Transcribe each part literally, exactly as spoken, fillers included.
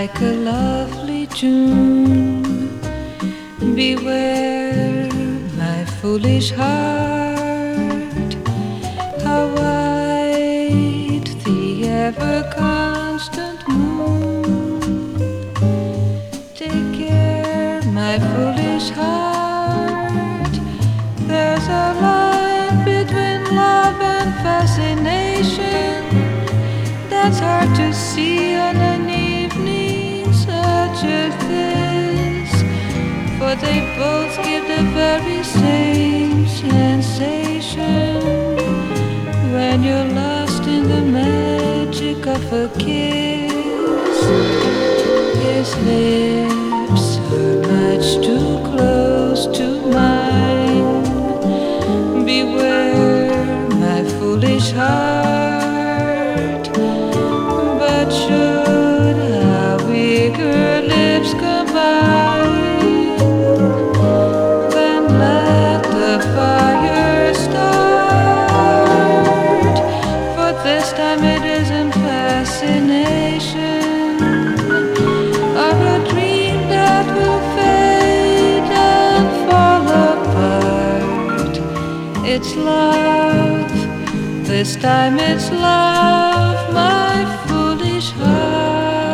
like a lovely June. Beware, my foolish heart, how white the ever-constant moon. Take care, my foolish heart, there's a line between love and fascination that's hard to see on an evening such as this, for they both give the very same sensation when you're lost in the magic of a kiss. His lips are much too close to mine. Beware, my foolish heart, but should our eager lips combine, then let the fire start. For this time it isn't fascination or a dream that will fade and fall apart. It's love, this time it's love, my foolish heart.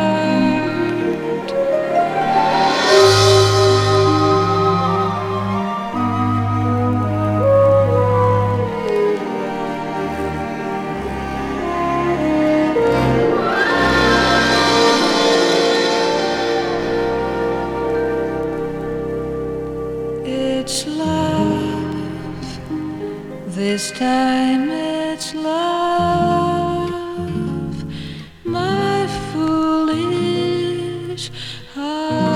It's love, this time it's love, my foolish heart.